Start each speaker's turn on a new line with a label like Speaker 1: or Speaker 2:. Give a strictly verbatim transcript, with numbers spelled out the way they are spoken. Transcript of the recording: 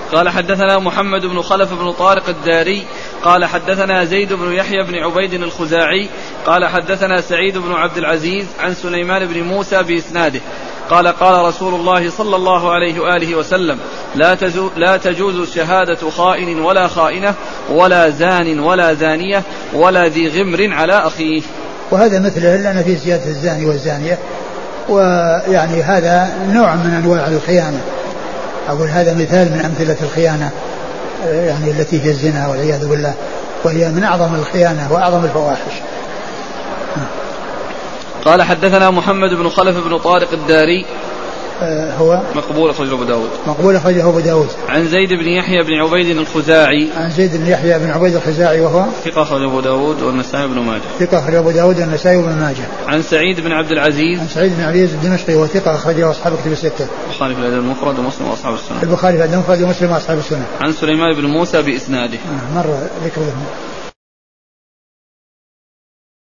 Speaker 1: قال حدثنا محمد بن خلف بن طارق الداري قال حدثنا زيد بن يحيى بن عبيد الخزاعي قال حدثنا سعيد بن عبد العزيز عن سليمان بن موسى بإسناده قال قال رسول الله صلى الله عليه وآله وسلم لا, لا تجوز شهادة خائن ولا خائنة ولا زان ولا زانية ولا ذي غمر على أخيه.
Speaker 2: وهذا مثله لأن في زيادة الزاني والزانية، ويعني هذا نوع من أنواع الخيانة، أقول هذا مثال من أمثلة الخيانة يعني التي هي الزنا والعياذ بالله، وهي من أعظم الخيانة وأعظم الفواحش.
Speaker 1: قال حدثنا محمد بن خلف بن طارق الداري
Speaker 2: هو
Speaker 1: مقبول أخرجه أبو داود
Speaker 2: مقبول أخرجه أبو داود
Speaker 1: عن زيد بن يحيى بن عبيد الخزاعي
Speaker 2: عن زيد بن يحيى بن عبيد الخزاعي وهو
Speaker 1: ثقة أخرجه أبو داود والنسائي بن ماجه
Speaker 2: ثقة أخرجه أبو داود والنسائي بن ماجه
Speaker 1: عن سعيد بن عبد العزيز
Speaker 2: عن سعيد بن عبد العزيز الدمشقي وثقة أخرجه أصحاب كتب الستة
Speaker 1: البخاري في الأدب المفرد ومسلم وأصحاب السنة
Speaker 2: البخاري في الأدب المفرد ومسلم وأصحاب السنة
Speaker 1: عن سليمان بن موسى بإسناده
Speaker 2: مرة ذكر